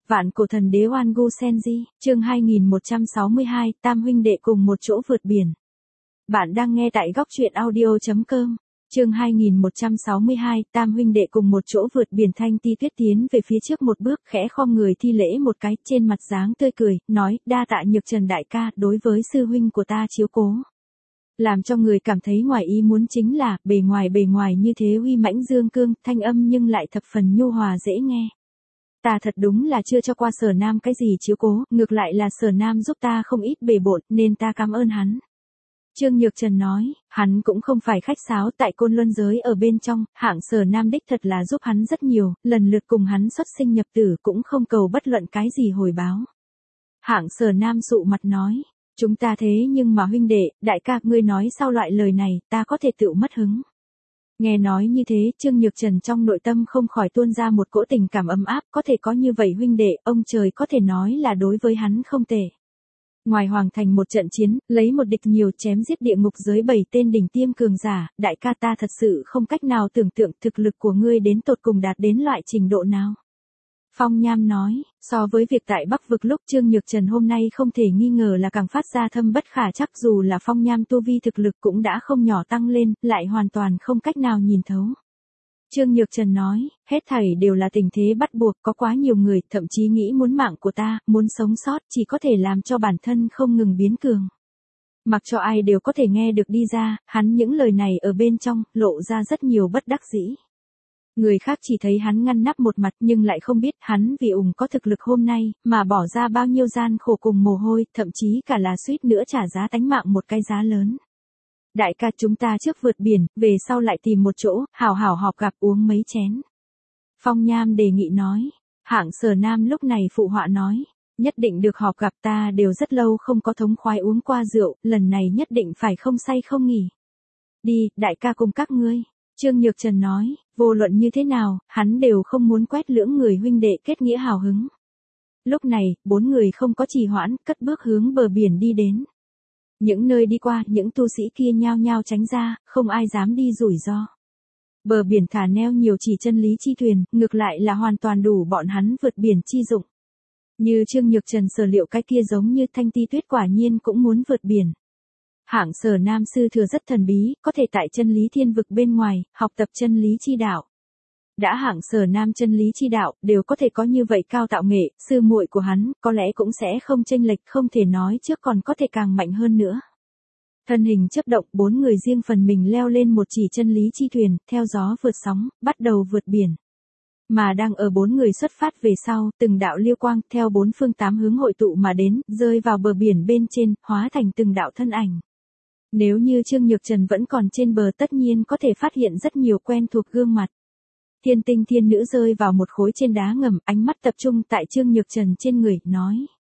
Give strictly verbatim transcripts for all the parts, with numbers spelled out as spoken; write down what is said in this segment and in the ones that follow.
Vạn cổ thần đế Oan Gu Senji, chương hai nghìn một trăm sáu mươi hai, Tam huynh đệ cùng một chỗ vượt biển. Bạn đang nghe tại góc truyện audio chấm com. Chương hai nghìn một trăm sáu mươi hai, Tam huynh đệ cùng một chỗ vượt biển. Thanh Ti Tuyết tiến về phía trước một bước, khẽ khom người thi lễ một cái, trên mặt dáng tươi cười, nói, đa tạ Nhược Trần đại ca, đối với sư huynh của ta chiếu cố. Làm cho người cảm thấy ngoài ý muốn chính là, bề ngoài bề ngoài như thế uy mãnh dương cương, thanh âm nhưng lại thập phần nhu hòa dễ nghe. Ta thật đúng là chưa cho qua Sở Nam cái gì chiếu cố, ngược lại là Sở Nam giúp ta không ít bề bộn, nên ta cảm ơn hắn. Trương Nhược Trần nói, hắn cũng không phải khách sáo, tại Côn Luân giới ở bên trong, hạng Sở Nam đích thật là giúp hắn rất nhiều, lần lượt cùng hắn xuất sinh nhập tử cũng không cầu bất luận cái gì hồi báo. Hạng Sở Nam sụ mặt nói, chúng ta thế nhưng mà huynh đệ, đại ca, ngươi nói sau loại lời này, ta có thể tự mất hứng. Nghe nói như thế, Trương Nhược Trần trong nội tâm không khỏi tuôn ra một cỗ tình cảm ấm áp, có thể có như vậy huynh đệ, ông trời có thể nói là đối với hắn không tệ. Ngoài hoàng thành một trận chiến, lấy một địch nhiều, chém giết địa ngục giới bảy tên đỉnh tiêm cường giả, đại ca ta thật sự không cách nào tưởng tượng thực lực của ngươi đến tột cùng đạt đến loại trình độ nào. Phong Nham nói, so với việc tại Bắc vực lúc Trương Nhược Trần hôm nay không thể nghi ngờ là càng phát ra thâm bất khả chắc, dù là Phong Nham tu vi thực lực cũng đã không nhỏ tăng lên, lại hoàn toàn không cách nào nhìn thấu. Trương Nhược Trần nói, hết thảy đều là tình thế bắt buộc, có quá nhiều người, thậm chí nghĩ muốn mạng của ta, muốn sống sót, chỉ có thể làm cho bản thân không ngừng biến cường. Mặc cho ai đều có thể nghe được đi ra, hắn những lời này ở bên trong, lộ ra rất nhiều bất đắc dĩ. Người khác chỉ thấy hắn ngăn nắp một mặt nhưng lại không biết hắn vì ủng có thực lực hôm nay, mà bỏ ra bao nhiêu gian khổ cùng mồ hôi, thậm chí cả là suýt nữa trả giá tánh mạng một cái giá lớn. Đại ca, chúng ta trước vượt biển, về sau lại tìm một chỗ, hào hào họp gặp uống mấy chén. Phong Nham đề nghị nói, hạng Sở Nam lúc này phụ họa nói, nhất định được họp gặp, ta đều rất lâu không có thống khoái uống qua rượu, lần này nhất định phải không say không nghỉ. Đi, đại ca cùng các ngươi. Trương Nhược Trần nói, vô luận như thế nào, hắn đều không muốn quét lưỡng người huynh đệ kết nghĩa hào hứng. Lúc này, bốn người không có trì hoãn, cất bước hướng bờ biển đi đến. Những nơi đi qua, những tu sĩ kia nhao nhao tránh ra, không ai dám đi rủi ro. Bờ biển thả neo nhiều chỉ chân lý chi thuyền, ngược lại là hoàn toàn đủ bọn hắn vượt biển chi dụng. Như Trương Nhược Trần sở liệu cái kia giống như Thanh Ti Tuyết quả nhiên cũng muốn vượt biển. Hạng Sở Nam sư thừa rất thần bí, có thể tại chân lý thiên vực bên ngoài, học tập chân lý chi đạo. Đã hạng Sở Nam chân lý chi đạo, đều có thể có như vậy cao tạo nghệ, sư muội của hắn, có lẽ cũng sẽ không chênh lệch, không thể nói trước còn có thể càng mạnh hơn nữa. Thân hình chớp động, bốn người riêng phần mình leo lên một chỉ chân lý chi thuyền, theo gió vượt sóng, bắt đầu vượt biển. Mà đang ở bốn người xuất phát về sau, từng đạo liêu quang, theo bốn phương tám hướng hội tụ mà đến, rơi vào bờ biển bên trên, hóa thành từng đạo thân ảnh. Nếu như Trương Nhược Trần vẫn còn trên bờ tất nhiên có thể phát hiện rất nhiều quen thuộc gương mặt. Thiên Tinh Thiên Nữ rơi vào một khối trên đá ngầm, ánh mắt tập trung tại Trương Nhược Trần trên người, nói.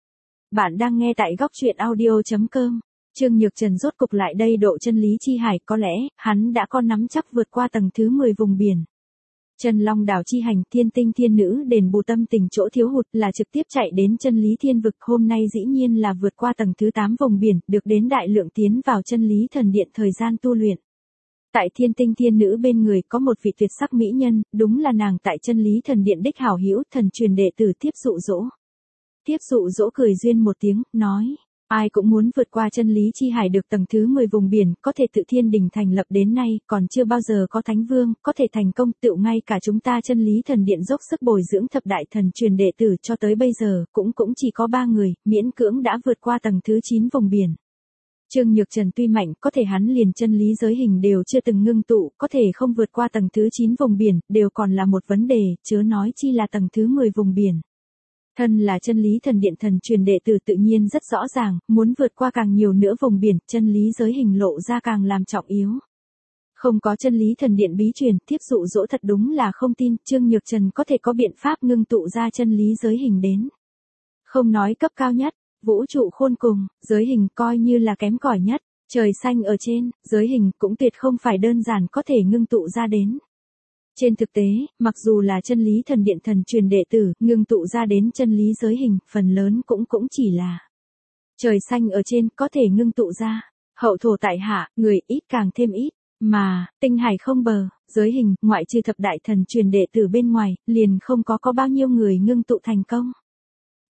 Bạn đang nghe tại góc truyện audio chấm com. Trương Nhược Trần rốt cục lại đây độ chân lý chi hải, có lẽ, hắn đã có nắm chắc vượt qua tầng thứ mười vùng biển. Chân Long đảo chi hành, Thiên Tinh Thiên Nữ đền bù tâm tình chỗ thiếu hụt là trực tiếp chạy đến chân lý thiên vực, hôm nay dĩ nhiên là vượt qua tầng thứ tám vùng biển, được đến đại lượng tiến vào chân lý thần điện thời gian tu luyện. Tại Thiên Tinh Thiên Nữ bên người có một vị tuyệt sắc mỹ nhân, đúng là nàng tại chân lý thần điện đích hảo hữu, thần truyền đệ tử Tiếp Dụ Dỗ. Tiếp Dụ Dỗ cười duyên một tiếng, nói. Ai cũng muốn vượt qua chân lý chi hải được tầng thứ mười vùng biển, có thể tự thiên đình thành lập đến nay, còn chưa bao giờ có thánh vương, có thể thành công, tựu ngay cả chúng ta chân lý thần điện dốc sức bồi dưỡng thập đại thần truyền đệ tử cho tới bây giờ, cũng cũng chỉ có ba người, miễn cưỡng đã vượt qua tầng thứ chín vùng biển. Trương Nhược Trần tuy mạnh, có thể hắn liền chân lý giới hình đều chưa từng ngưng tụ, có thể không vượt qua tầng thứ chín vùng biển, đều còn là một vấn đề, chớ nói chi là tầng thứ mười vùng biển. Thân là chân lý thần điện thần truyền đệ tử tự nhiên rất rõ ràng, muốn vượt qua càng nhiều nữa vùng biển, chân lý giới hình lộ ra càng làm trọng yếu. Không có chân lý thần điện bí truyền, Tiếp Dụ Dỗ thật đúng là không tin, Trương Nhược Trần có thể có biện pháp ngưng tụ ra chân lý giới hình đến. Không nói cấp cao nhất, vũ trụ khôn cùng, giới hình coi như là kém cỏi nhất, trời xanh ở trên, giới hình cũng tuyệt không phải đơn giản có thể ngưng tụ ra đến. Trên thực tế, mặc dù là chân lý thần điện thần truyền đệ tử, ngưng tụ ra đến chân lý giới hình, phần lớn cũng cũng chỉ là trời xanh ở trên có thể ngưng tụ ra, hậu thổ tại hạ, người ít càng thêm ít, mà, tinh hải không bờ, giới hình, ngoại trừ thập đại thần truyền đệ tử bên ngoài, liền không có có bao nhiêu người ngưng tụ thành công.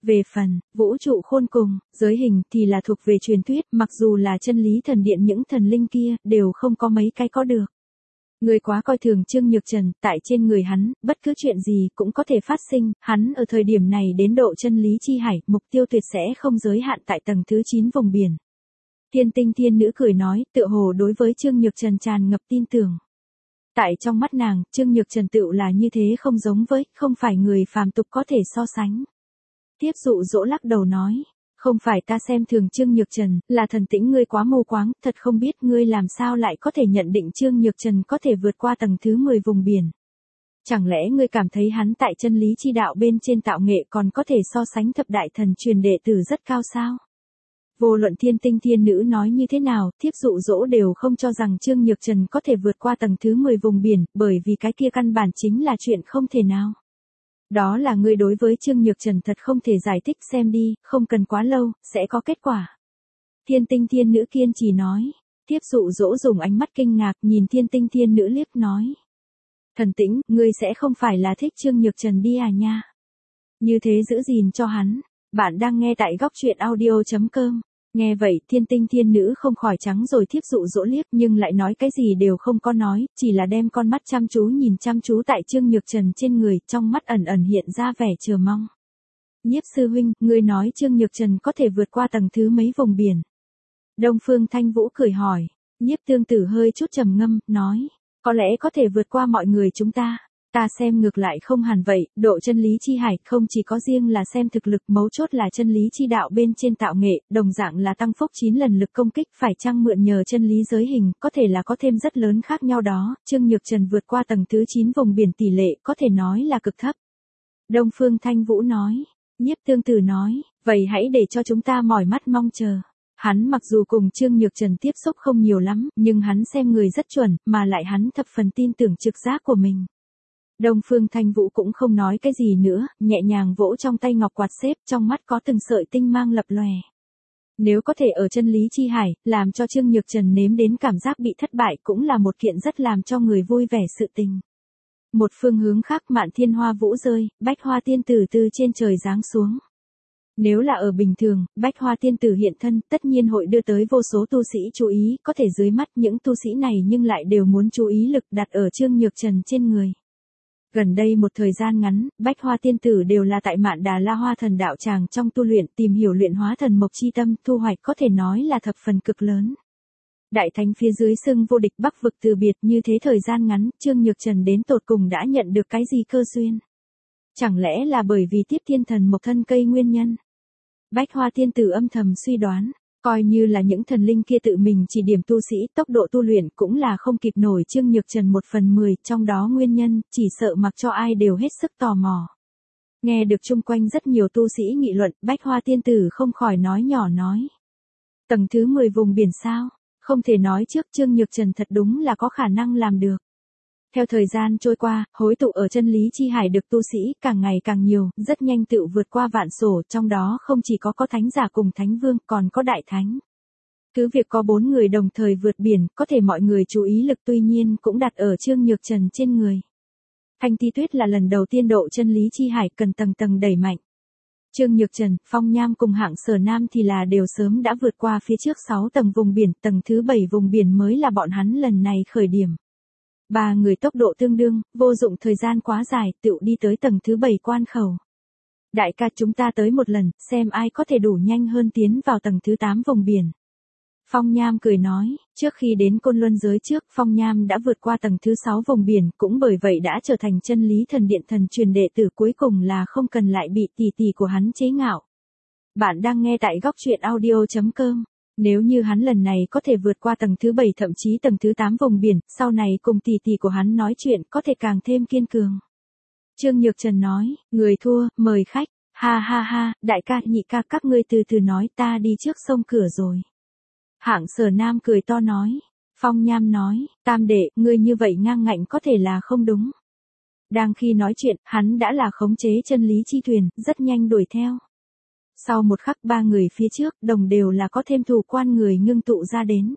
Về phần, vũ trụ khôn cùng, giới hình thì là thuộc về truyền thuyết, mặc dù là chân lý thần điện những thần linh kia, đều không có mấy cái có được. Người quá coi thường Trương Nhược Trần, tại trên người hắn, bất cứ chuyện gì cũng có thể phát sinh, hắn ở thời điểm này đến độ chân lý chi hải, mục tiêu tuyệt sẽ không giới hạn tại tầng thứ chín vùng biển. Thiên tinh thiên nữ cười nói, tựa hồ đối với Trương Nhược Trần tràn ngập tin tưởng. Tại trong mắt nàng, Trương Nhược Trần tựu là như thế không giống với, không phải người phàm tục có thể so sánh. Tiếp dụ dỗ lắc đầu nói, không phải ta xem thường Trương Nhược Trần, là thần tĩnh ngươi quá mù quáng, thật không biết ngươi làm sao lại có thể nhận định Trương Nhược Trần có thể vượt qua tầng thứ mười vùng biển. Chẳng lẽ ngươi cảm thấy hắn tại chân lý chi đạo bên trên tạo nghệ còn có thể so sánh thập đại thần truyền đệ tử rất cao sao? Vô luận thiên tinh thiên nữ nói như thế nào, thiếp dụ dỗ đều không cho rằng Trương Nhược Trần có thể vượt qua tầng thứ mười vùng biển, bởi vì cái kia căn bản chính là chuyện không thể nào. Đó là ngươi đối với Trương Nhược Trần thật không thể giải thích, xem đi, không cần quá lâu, sẽ có kết quả. Thiên tinh thiên nữ kiên trì nói, tiếp dụ dỗ dùng ánh mắt kinh ngạc nhìn thiên tinh thiên nữ liếc nói. Thần tĩnh, ngươi sẽ không phải là thích Trương Nhược Trần đi à nha. Như thế giữ gìn cho hắn, bạn đang nghe tại góc truyện audio.com. Nghe vậy, thiên tinh thiên nữ không khỏi trắng rồi thiếp dụ dỗ liếc nhưng lại nói cái gì đều không có nói, chỉ là đem con mắt chăm chú nhìn chăm chú tại Trương Nhược Trần trên người, trong mắt ẩn ẩn hiện ra vẻ chờ mong. Nhiếp sư huynh, ngươi nói Trương Nhược Trần có thể vượt qua tầng thứ mấy vùng biển? Đông Phương Thanh Vũ cười hỏi, Nhiếp tương tử hơi chút trầm ngâm, nói, có lẽ có thể vượt qua mọi người chúng ta. Ta xem ngược lại không hẳn vậy, độ chân lý chi hải không chỉ có riêng là xem thực lực, mấu chốt là chân lý chi đạo bên trên tạo nghệ, đồng dạng là tăng phúc chín lần lực công kích, phải chăng mượn nhờ chân lý giới hình, có thể là có thêm rất lớn khác nhau đó. Trương Nhược Trần vượt qua tầng thứ chín vùng biển tỷ lệ có thể nói là cực thấp. Đông Phương Thanh Vũ nói, Nhiếp tương tử nói, vậy hãy để cho chúng ta mỏi mắt mong chờ. Hắn mặc dù cùng Trương Nhược Trần tiếp xúc không nhiều lắm, nhưng hắn xem người rất chuẩn, mà lại hắn thập phần tin tưởng trực giác của mình. Đông Phương Thanh Vũ cũng không nói cái gì nữa, nhẹ nhàng vỗ trong tay ngọc quạt xếp, trong mắt có từng sợi tinh mang lập lòe. Nếu có thể ở chân lý chi hải, làm cho Trương Nhược Trần nếm đến cảm giác bị thất bại cũng là một kiện rất làm cho người vui vẻ sự tình. Một phương hướng khác, Mạn Thiên Hoa Vũ rơi, Bách Hoa Tiên Tử từ trên trời giáng xuống. Nếu là ở bình thường, Bách Hoa Tiên Tử hiện thân, tất nhiên hội đưa tới vô số tu sĩ chú ý, có thể dưới mắt những tu sĩ này nhưng lại đều muốn chú ý lực đặt ở Trương Nhược Trần trên người. Gần đây một thời gian ngắn, Bách Hoa Tiên Tử đều là tại Mạn Đà La Hoa Thần đạo tràng trong tu luyện, tìm hiểu luyện hóa thần mộc chi tâm, thu hoạch có thể nói là thập phần cực lớn. Đại thánh phía dưới xưng vô địch Bắc vực từ biệt, như thế thời gian ngắn, Trương Nhược Trần đến tột cùng đã nhận được cái gì cơ duyên? Chẳng lẽ là bởi vì tiếp thiên thần mộc thân cây nguyên nhân? Bách Hoa Tiên Tử âm thầm suy đoán. Coi như là những thần linh kia tự mình chỉ điểm tu sĩ, tốc độ tu luyện cũng là không kịp nổi Trương Nhược Trần một phần mười, trong đó nguyên nhân, chỉ sợ mặc cho ai đều hết sức tò mò. Nghe được chung quanh rất nhiều tu sĩ nghị luận, Bách Hoa Tiên Tử không khỏi nói nhỏ nói. Tầng thứ mười vùng biển sao? Không thể nói trước, Trương Nhược Trần thật đúng là có khả năng làm được. Theo thời gian trôi qua, hối tụ ở chân lý chi hải được tu sĩ càng ngày càng nhiều, rất nhanh tựu vượt qua vạn sổ, trong đó không chỉ có có thánh giả cùng thánh vương, còn có đại thánh. Cứ việc có bốn người đồng thời vượt biển, có thể mọi người chú ý lực tuy nhiên cũng đặt ở Trương Nhược Trần trên người. Thanh Ti Tuyết là lần đầu tiên độ chân lý chi hải, cần tầng tầng đẩy mạnh. Trương Nhược Trần, Phong Nham cùng Hạng Sở Nam thì là đều sớm đã vượt qua phía trước sáu tầng vùng biển, tầng thứ bảy vùng biển mới là bọn hắn lần này khởi điểm. Ba người tốc độ tương đương, vô dụng thời gian quá dài, tựu đi tới tầng thứ bảy quan khẩu. Đại ca, chúng ta tới một lần, xem ai có thể đủ nhanh hơn tiến vào tầng thứ tám vùng biển. Phong Nham cười nói, trước khi đến Côn Luân giới trước, Phong Nham đã vượt qua tầng thứ sáu vùng biển, cũng bởi vậy đã trở thành chân lý thần điện thần truyền đệ tử, cuối cùng là không cần lại bị tỷ tỷ của hắn chế ngạo. Bạn đang nghe tại góc truyện audio.com. Nếu như hắn lần này có thể vượt qua tầng thứ bảy thậm chí tầng thứ tám vùng biển, sau này cùng tỷ tỷ của hắn nói chuyện có thể càng thêm kiên cường. Trương Nhược Trần nói, người thua, mời khách, ha ha ha, đại ca, nhị ca, các ngươi từ từ nói, ta đi trước sông cửa rồi. Hạng Sở Nam cười to nói, Phong Nham nói, tam đệ, ngươi như vậy ngang ngạnh có thể là không đúng. Đang khi nói chuyện, hắn đã là khống chế chân lý chi thuyền, rất nhanh đuổi theo. Sau một khắc, ba người phía trước, đồng đều là có thêm thủ quan người ngưng tụ ra đến.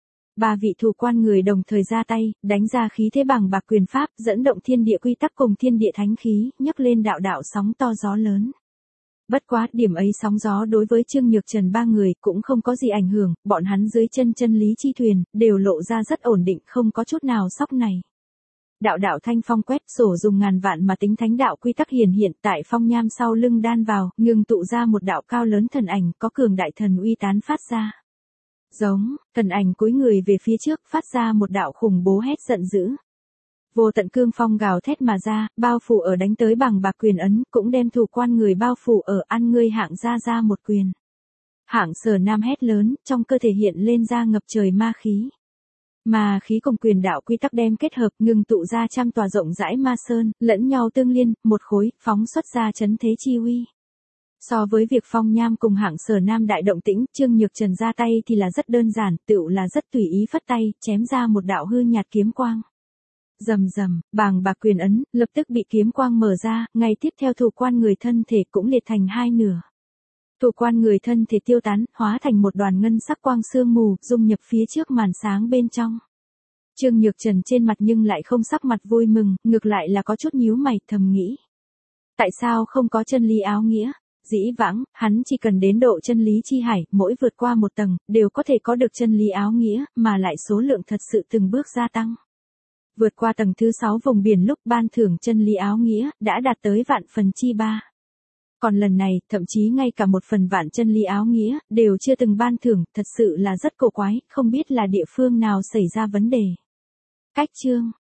Ba vị thủ quan người đồng thời ra tay, đánh ra khí thế bằng bạc quyền pháp, dẫn động thiên địa quy tắc cùng thiên địa thánh khí, nhấc lên đạo đạo sóng to gió lớn. Bất quá, điểm ấy sóng gió đối với Trương Nhược Trần ba người cũng không có gì ảnh hưởng, bọn hắn dưới chân chân lý chi thuyền, đều lộ ra rất ổn định, không có chút nào sóc này. Đạo đạo thanh phong quét sổ dùng ngàn vạn mà tính thánh đạo quy tắc hiển hiện tại phong nham sau lưng đan vào, ngừng tụ ra một đạo cao lớn thần ảnh có cường đại thần uy tán phát ra. Giống, thần ảnh cúi người về phía trước phát ra một đạo khủng bố hét giận dữ. Vô tận cương phong gào thét mà ra, bao phủ ở đánh tới bằng bạc quyền ấn, cũng đem thủ quan người bao phủ ở ăn ngươi hạng ra ra một quyền. Hạng Sở Nam hét lớn, trong cơ thể hiện lên ra ngập trời ma khí. Ma khí cùng quyền đạo quy tắc đem kết hợp, ngừng tụ ra trăm tòa rộng rãi ma sơn, lẫn nhau tương liên, một khối, phóng xuất ra chấn thế chi uy. So với việc Phong Nham cùng Hạng Sở Nam đại động tĩnh, Trương Nhược Trần ra tay thì là rất đơn giản, tựu là rất tùy ý phất tay, chém ra một đạo hư nhạt kiếm quang. Rầm rầm, bàng bạc quyền ấn, lập tức bị kiếm quang mở ra, ngay tiếp theo thủ quan người thân thể cũng liệt thành hai nửa. Thủ quan người thân thể tiêu tán, hóa thành một đoàn ngân sắc quang sương mù, dung nhập phía trước màn sáng bên trong. Trương Nhược Trần trên mặt nhưng lại không sắc mặt vui mừng, ngược lại là có chút nhíu mày, thầm nghĩ. Tại sao không có chân lý áo nghĩa? Dĩ vãng, hắn chỉ cần đến độ chân lý chi hải, mỗi vượt qua một tầng, đều có thể có được chân lý áo nghĩa, mà lại số lượng thật sự từng bước gia tăng. Vượt qua tầng thứ sáu vùng biển lúc ban thưởng chân lý áo nghĩa, đã đạt tới vạn phần chi ba. Còn lần này, thậm chí ngay cả một phần vạn chân lý áo nghĩa, đều chưa từng ban thưởng, thật sự là rất cổ quái, không biết là địa phương nào xảy ra vấn đề. Cách chương